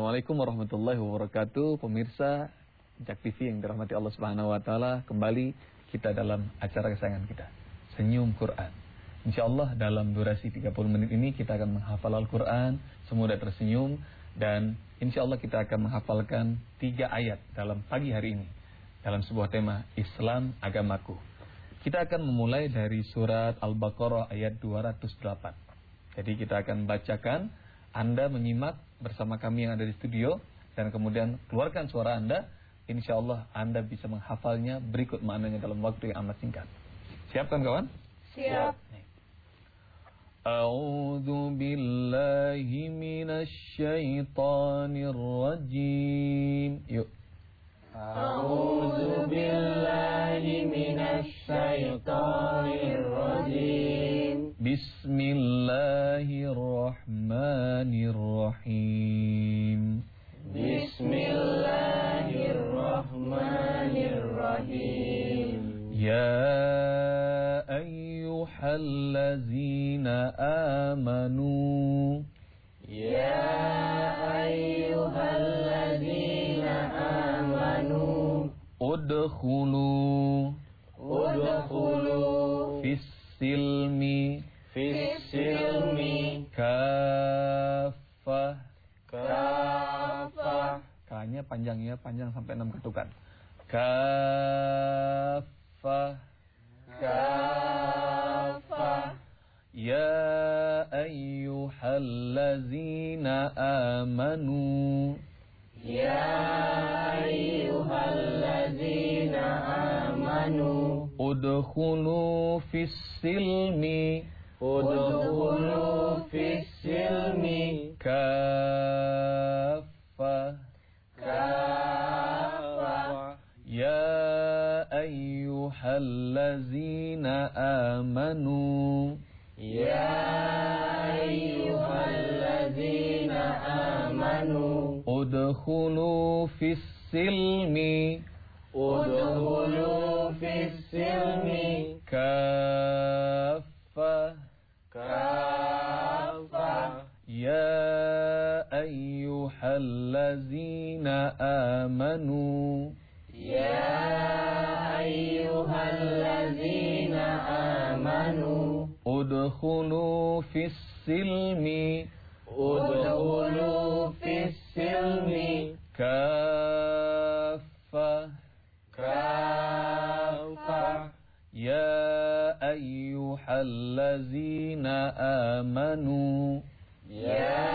Assalamualaikum warahmatullahi wabarakatuh. Pemirsa Jak TV yang dirahmati Allah Subhanahu wa taala, kembali kita dalam acara kesayangan kita, Senyum Quran. Insyaallah dalam durasi 30 menit ini kita akan menghafal Al-Quran semudah tersenyum, dan insyaallah kita akan menghafalkan 3 ayat dalam pagi hari ini dalam sebuah tema Islam Agamaku. Kita akan memulai dari surat Al-Baqarah ayat 208. Jadi kita akan bacakan, Anda menyimak bersama kami yang ada di studio, dan kemudian keluarkan suara Anda. InsyaAllah Anda bisa menghafalnya berikut maknanya dalam waktu yang amat singkat. Siap kan kawan? Siap. A'udzu billahi minasy syaithanir rajim. Yuk. A'udzu billahi minasy syaithanir rajim. Bismillahirrahmanirrahim. Bismillahirrahmanirrahim. Ya ayyuhallazina amanu. Ya ayyuhallazina amanu. Udkhulu fis-silmi kafah. K-nya panjang ya, panjang sampai 6 ketukan. Kafah. Ya ayyuhallazina amanu. Ya ayyuhallazina amanu. Udkhulu fis-silmi kafah. Ya ayyuhallazina amanu. Ya ayyuhallazina amanu. Udkhulu fis-silmi kafah. Ya ayyuhallazina amanu. Ya ayyuhallazina amanu. Udkhulu fis-silmi kafah. Ya ayyuhallazina amanu. Ya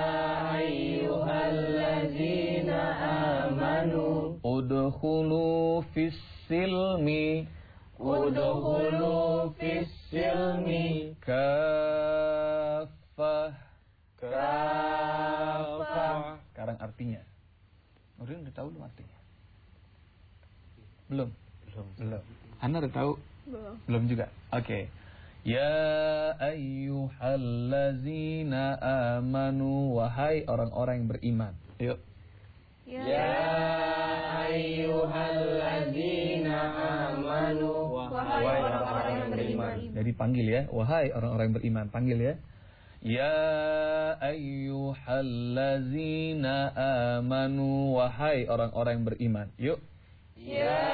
ayyuhallazina amanu. Udkhulu fis-silmi kafah. Sekarang artinya. Nurdin udah tahu belum artinya? Belum. Anda udah tahu? Belum juga. Oke. Ya ayyuhallazina amanu, wahai orang-orang yang beriman. Yuk. Ya ayyuhallazina amanu. Wahai orang-orang yang beriman. Jadi panggil ya, wahai orang-orang yang beriman, panggil ya. Ya ayyuhallazina amanu, wahai orang-orang yang beriman. Yuk. Ya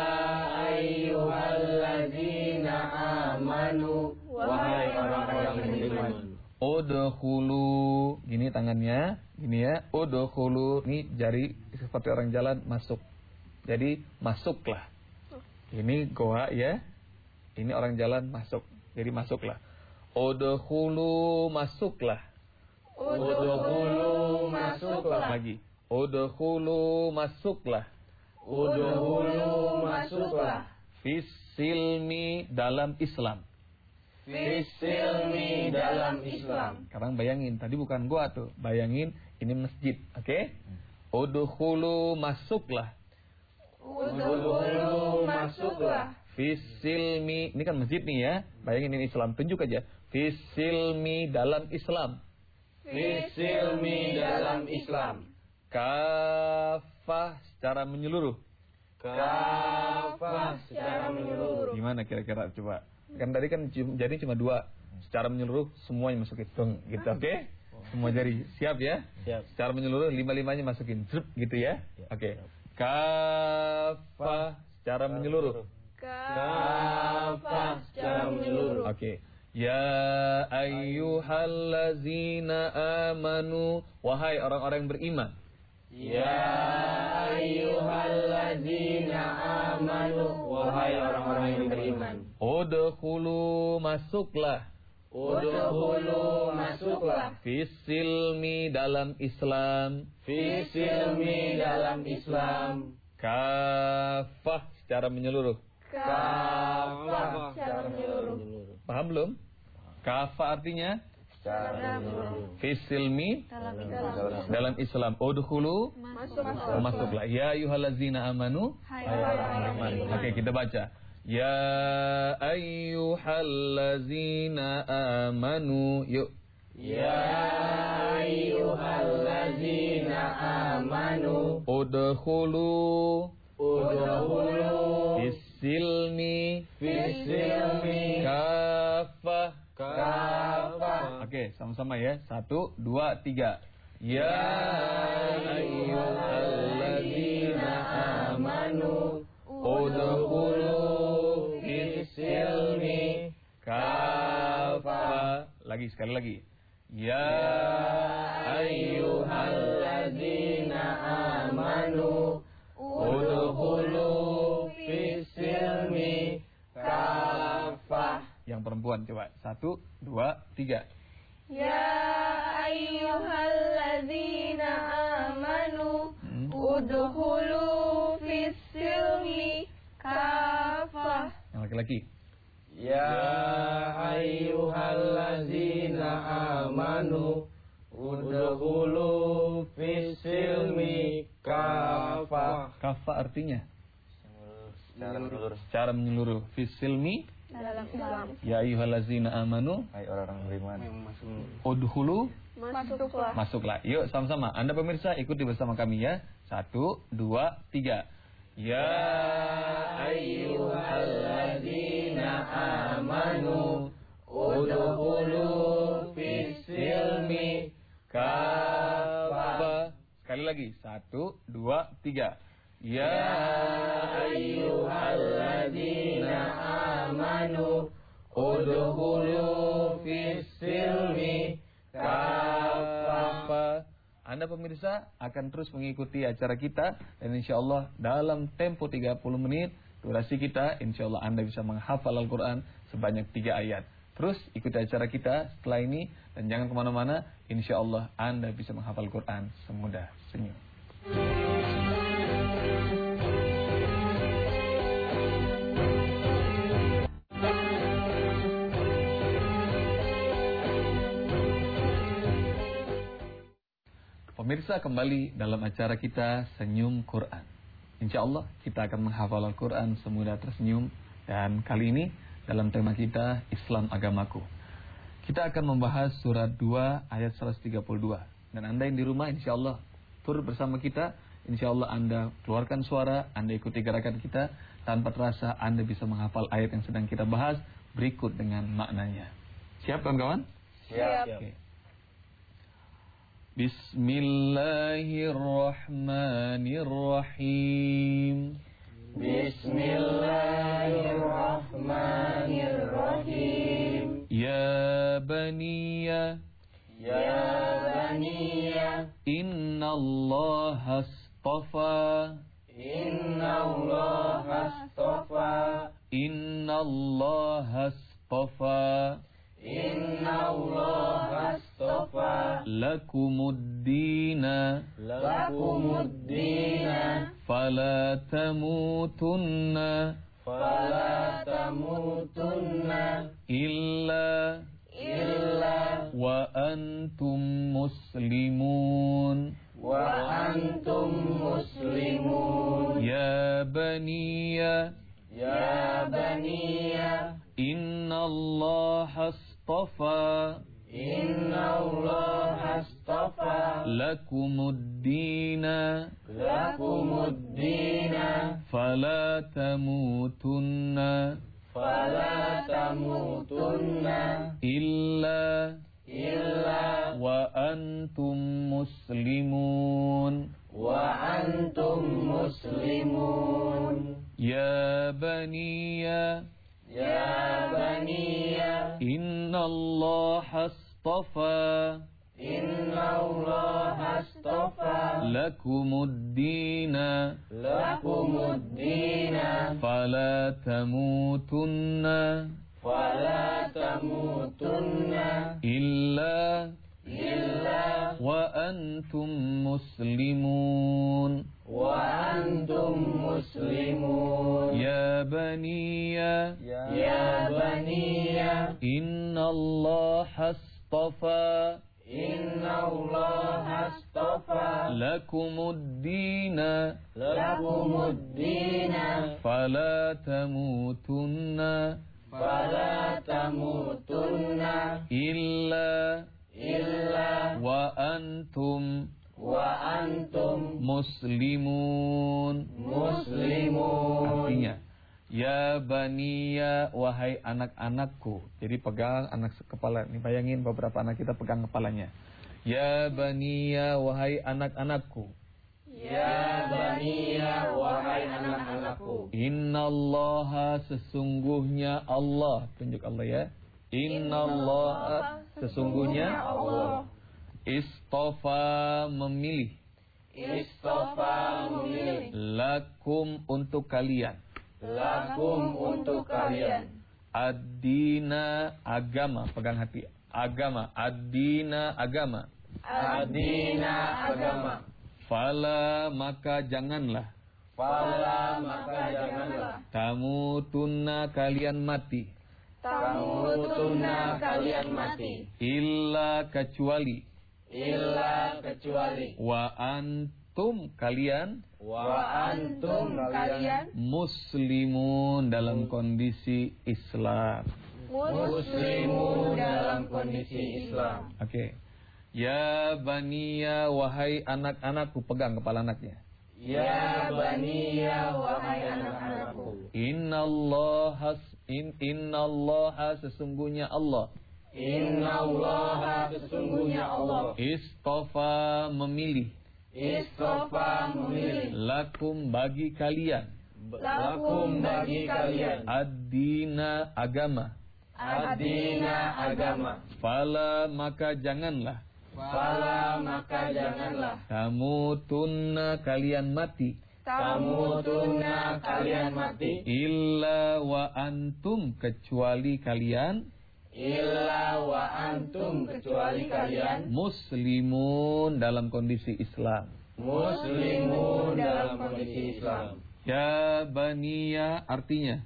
ayyuhallazina amanu. Wahai orang-orang yang beriman. Udkhulu, gini tangannya, gini ya. Udkhulu, ini jari seperti orang jalan masuk. Jadi masuklah. Ini goa ya. Ini orang jalan masuk. Jadi masuklah. Udkhulu, masuklah. Lagi. Udkhulu, masuklah. Fis-silmi, dalam Islam. Sekarang bayangin, tadi bukan gua tuh. Bayangin ini masjid, oke? Udkhulu, masuklah. Fis-silmi, ini kan masjid nih ya. Bayangin ini Islam, tunjuk aja. Fis-silmi, dalam Islam. Kafah, secara menyeluruh. Gimana kira-kira coba? Kan tadi kan jadi cuma 2. Secara menyeluruh semuanya masuk hitung gitu, oke? Semua jari. Siap ya? Siap. Secara menyeluruh 5-5-nya masukin. Zrup, gitu ya? Oke. Kafah secara menyeluruh. Kafah secara menyeluruh. Oke. Ya ayyuhallazina amanu, wahai orang-orang yang beriman. Ya ayyuhallazina amanu, wahai orang-orang yang beriman. Udkhulu, masuklah. Udkhulu, masuklah. Fisilmi, dalam Islam. Fisilmi, dalam Islam. Kafah secara menyeluruh. Kafah secara menyeluruh. Paham belum? Kafah artinya Secara menyeluruh. fisilmi, dalam Islam. Udkhulu, masuklah. Ya ayyuhallazina amanu. Oke, kita baca. Ya ayyuhallazina amanu. Yuk. Ya ayyuhallazina amanu. Udkhulu, fisilmi, kafah. Oke, sama-sama ya. 1, 2, 3. Ya ayyuhallazina amanu. Udkhulu fisilmi, kafah. Lagi, sekali lagi. Ya ayyuhallazina amanu. Udkhulu fisilmi, kafah. Yang perempuan coba. 1, 2, 3. Ya ayyuhallazina amanu udkhulu fis-silmi kafah. Yang laki-laki. Ya ayyuhallazina amanu. Udkhulu fisilmi, kafah. Kafah artinya Secara menyeluruh. Fisilmi, Dalam Islam. ya ayyuhallazina amanu. Hai orang-orang beriman. Udkhulu, Masuklah. masuklah. Yuk sama-sama. Anda pemirsa ikuti bersama kami ya. 1, 2, 3. Ya Ayyuhallazina amanu. Udkhulu fisilmi, kafah. Sekali lagi. 1, 2, 3. Ya ayyuhallazina amanu. Udkhulu fisilmi, kafah. Anda pemirsa akan terus mengikuti acara kita. Dan insya Allah dalam tempo 30 menit durasi kita, insya Allah Anda bisa menghafal Al-Quran sebanyak 3 ayat. Terus ikuti acara kita setelah ini. Dan jangan kemana-mana. Insya Allah Anda bisa menghafal Al-Quran semudah senyum. Pemirsa, kembali dalam acara kita Senyum Quran. Insya Allah kita akan menghafal Al-Quran semudah tersenyum. Dan kali ini dalam tema kita Islam Agamaku. Kita akan membahas surat 2 ayat 132. Dan Anda yang di rumah insya Allah turut bersama kita. Insya Allah Anda keluarkan suara, Anda ikuti gerakan kita. Tanpa terasa Anda bisa menghafal ayat yang sedang kita bahas berikut dengan maknanya. Siap kawan-kawan? Siap. Oke. Bismillahirrahmanirrahim. Bismillahirrahmanirrahim. Ya baniya. Ya baniya. Innallaha astafa. Innallaha astafa. Innallaha astafa. Innallaha astafa. Lakumuddina. Lakumuddina. Fala tamutunna. Fala tamutunna. Illa wa antum muslimun. Wa antum muslimun. Ya baniya. Ya baniya. Innallaha astafa. Innallaha astafa. Lakumuddina. Lakumuddina. Fala tamutunna. Fala tamutunna. Illa Illa wa antum muslimun. وأنتم مسلمون. Ya baniya. يا بني Inna Allah astafa. إن الله اصطفى Lakumud dina. لكم الدين Fala tamutunna. فلا تموتن Illa. إلا Wa antum muslimun. وأنتم مسلمون. Ya baniya. يا بني Inna Allah astafa. إن الله اصطفى Lakumud dina. لكم الدين Fala tamutunna. فلا تموتن Illa. إلا Wa antum وأنتم muslimun. مسلمون. Artinya, ya baniya, wahai anak-anakku. Jadi pegang anak kepala. Ini bayangin beberapa anak kita pegang kepalanya. Ya baniya, wahai anak-anakku. Ya bani wahai anak-anakku. Innallaha, sesungguhnya Allah. Tunjuk Allah ya. Innallaha, sesungguhnya Allah. Istofa, memilih. Istofa memilih Lakum, untuk kalian. lakum untuk kalian. Ad-dina, agama. Pegang hati. Agama. Ad-dina, agama. Adina agama. Fala, maka janganlah. Fala maka janganlah. Tamutunna, kalian mati. Tamutunna kalian mati. Illa, kecuali. Illa kecuali. Wa antum, kalian. Wa antum kalian. Muslimun, dalam kondisi Islam. Muslimun dalam kondisi Islam. Oke. Ya baniya, wahai anak-anakku. Pegang kepala anaknya. Ya bani wahai anak-anakku. Innallaha, sesungguhnya Allah. Innallaha sesungguhnya Allah. Istofa, memilih. Istofa memilih. Lakum, bagi kalian. Lakum bagi kalian. Ad-dina, agama. Adina agama. Fala, maka janganlah. Fala maka janganlah. Tamutunna, kalian mati. Tamutunna kalian mati. Illa wa antum, kecuali kalian. Illa wa antum kecuali kalian. Muslimun, dalam kondisi Islam. Muslimun dalam kondisi Islam. Ya baniya, artinya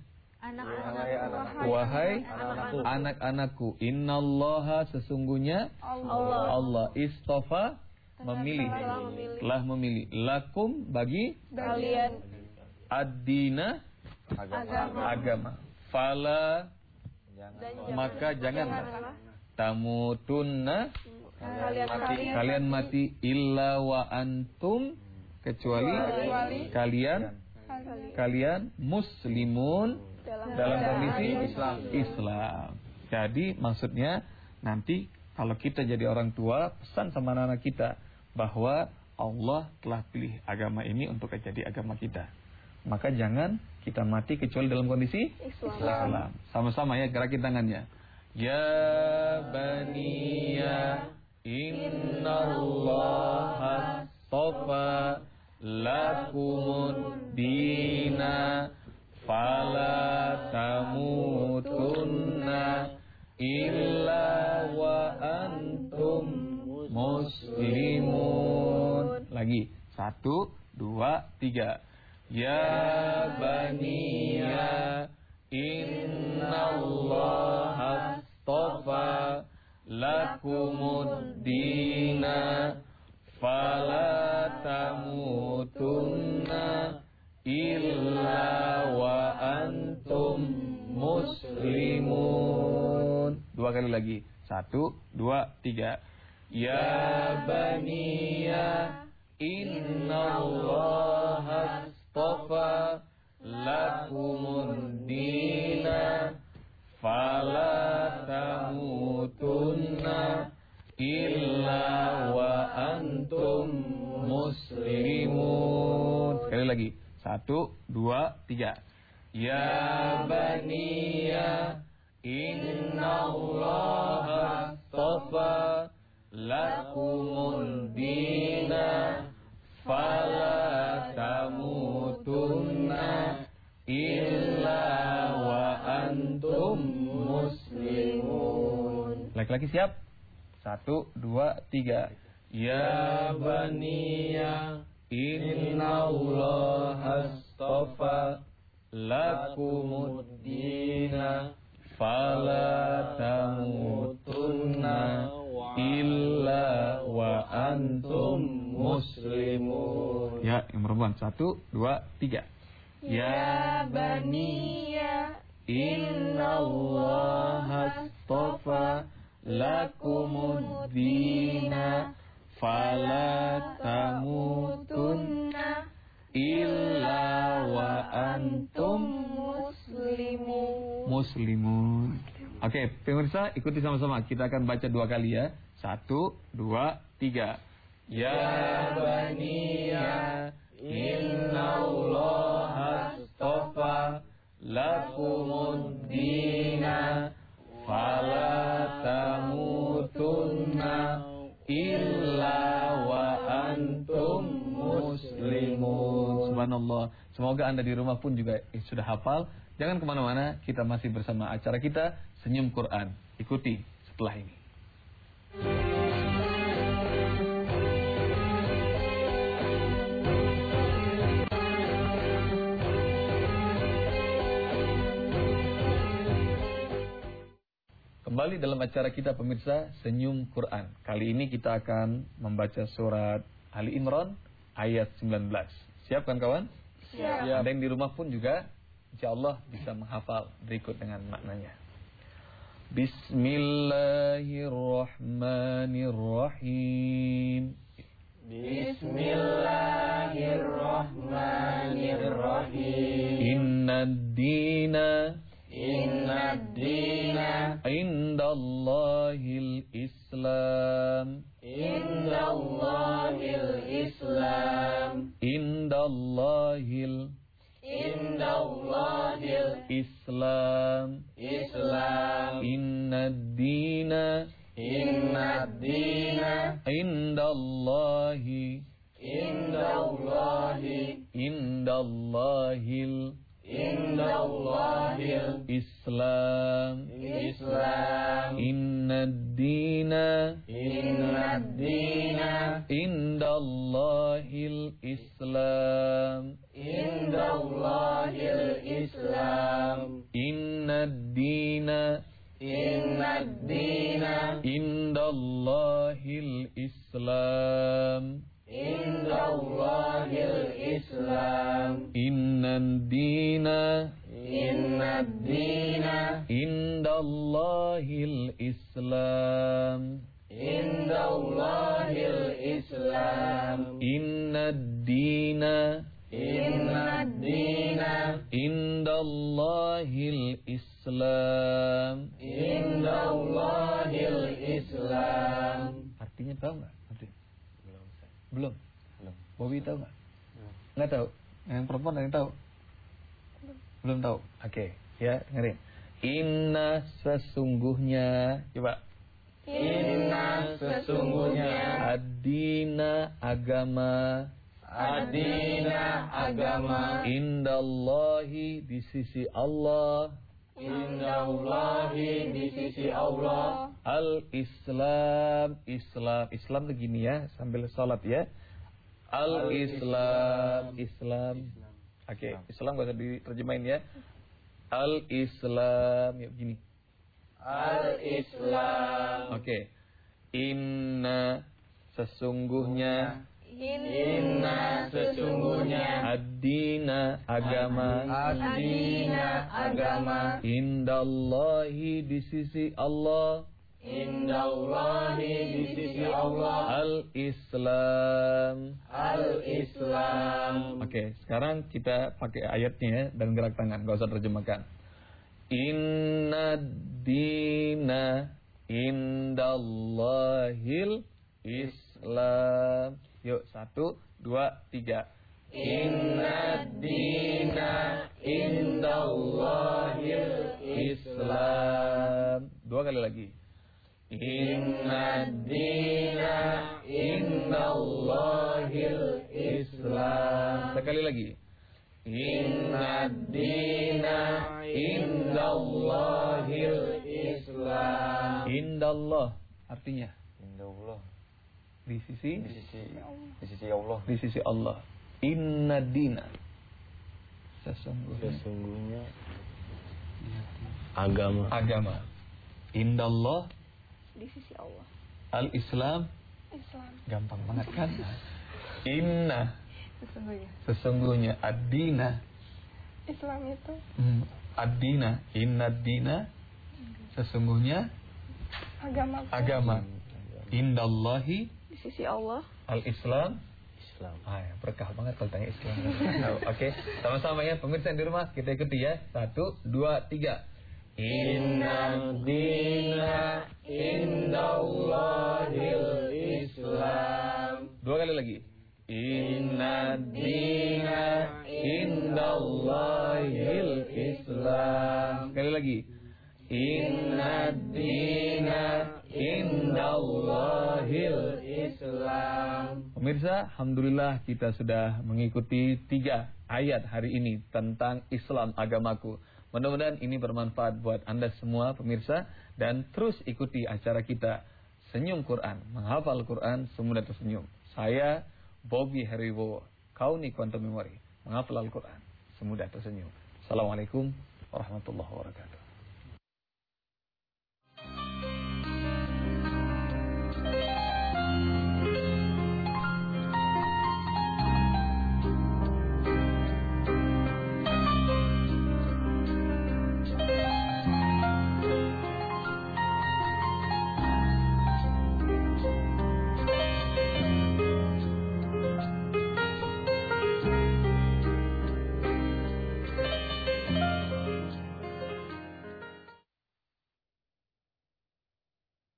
wahai anak-anakku. Innallaha, sesungguhnya Allah. Istofa, memilih. Telah memilih. Lakum, bagi Kalian. ad-dina, agama. Fala, maka janganlah. Tamutunna, kalian mati. Illa wa antum, kecuali kalian muslimun, dalam kondisi Islam. Jadi maksudnya nanti kalau kita jadi orang tua, pesan sama anak-anak kita bahwa Allah telah pilih agama ini untuk jadi agama kita. Maka jangan kita mati kecuali dalam kondisi Islam. Sama-sama ya, gerakin tangannya. Ya baniya, innallaha astafa lakumud dina. Fala tamutunna illa wa antum muslimun. Lagi. 1, 2, 3. Ya baniya, innallaha astafa lakumud dina. Fala tamutunna illa wa antum muslimun. 2 kali lagi. 1, 2, 3. Ya baniya, innallaha astafa lakumud dina. Fala tamutunna illa wa antum muslimun. Sekali lagi. 1, 2, 3. Ya baniya innallaha astafa lakumud dina fala tamutunna illa wa antum muslimun. Laki-laki siap? 1, 2, 3. Ya baniya innallaha astafa lakumud dina fala tamutunna illa wa antum muslimun. Ya, yang perempuan. 1, 2, 3. Ya baniya innallaha astafa lakumud dina fala tamutunna illa wa antum muslimun. Oke, pemirsa ikuti sama-sama. Kita akan baca 2 kali ya. 1, 2, 3. Ya baniya innallaha astafa lakumud dina fala tamutunna illa wa antum muslimun. Subhanallah. Semoga Anda di rumah pun juga sudah hafal. Jangan kemana-mana. Kita masih bersama acara kita Senyum Quran. Ikuti setelah ini. Kembali dalam acara kita pemirsa Senyum Quran. Kali ini kita akan membaca surat Ali Imran ayat 19. Siap kan kawan? Siap. Ada yang di rumah pun juga insyaallah bisa menghafal berikut dengan maknanya. Bismillahirrahmanirrahim. Bismillahirrahmanirrahim. Innad dina indallahil Islam. Indallahil Islam. Indallahil Islam. Islam. Innad dina indallahi indallahil Islam. Innad dina indallahil Islam. Innad dina indallahil Islam. Innad dina indallahil Islam. Innad dina indallahil Islam. Artinya tahu nggak? Belum. Bobby tahu nggak? Nggak tahu. Yang perempuan ada yang tahu? Belum tahu. Oke, ya dengerin. Inna sesungguhnya, coba. Inna sesungguhnya Ad-dina agama. Ad-dina agama. Indallahi di sisi Allah. Indallahi di sisi Allah. Al-Islam. Islam begini ya, sambil sholat ya. Al-Islam. Oke, Islam gak usah diterjemahin ya. Al-Islam. Ya begini. Al-Islam. Oke. Inna sesungguhnya. Inna sesungguhnya. Ad-dina agama. Ad-dina agama. Indallahi di sisi Allah. Indallahi di sisi Allah. Al-Islam. Oke, sekarang kita pakai ayatnya ya, dan gerak tangan, gak usah terjemahkan. Inna dina Indallahil Islam. Yuk, 1, 2, 3. Inna dina indallahil Islam. 2 kali lagi. Inna dina indallahil Islam. Sekali lagi. Inna dina indallahil Islam. Indallah artinya Indallah. di sisi Allah. Di sisi Allah. Inna dina Sesungguhnya agama. Indallah Di sisi Allah. al-Islam. Islam. Gampang banget kan? Inna Sesungguhnya. sesungguhnya ad-dina. Islam itu. Ad-dina. Inna dina sesungguhnya agama. Indallahi Di sisi Allah. al-Islam. Islam. Ya, berkah banget kalau tanya Islam. Oke, sama-sama ya pemirsa yang di rumah, kita ikuti ya. 1, 2, 3. Inna dina indallahil Islam. 2 kali lagi. Inna dina indallahil Islam. Sekali lagi. Inna dina indallahil Islam. Pemirsa, alhamdulillah kita sudah mengikuti 3 ayat hari ini tentang Islam agamaku. Mudah-mudahan ini bermanfaat buat Anda semua pemirsa, dan terus ikuti acara kita Senyum Quran, menghafal Quran semudah tersenyum. Saya Bobby Heribowo, Kauni Quantum Memory, menghafal Al-Quran semudah tersenyum. Assalamualaikum warahmatullahi wabarakatuh.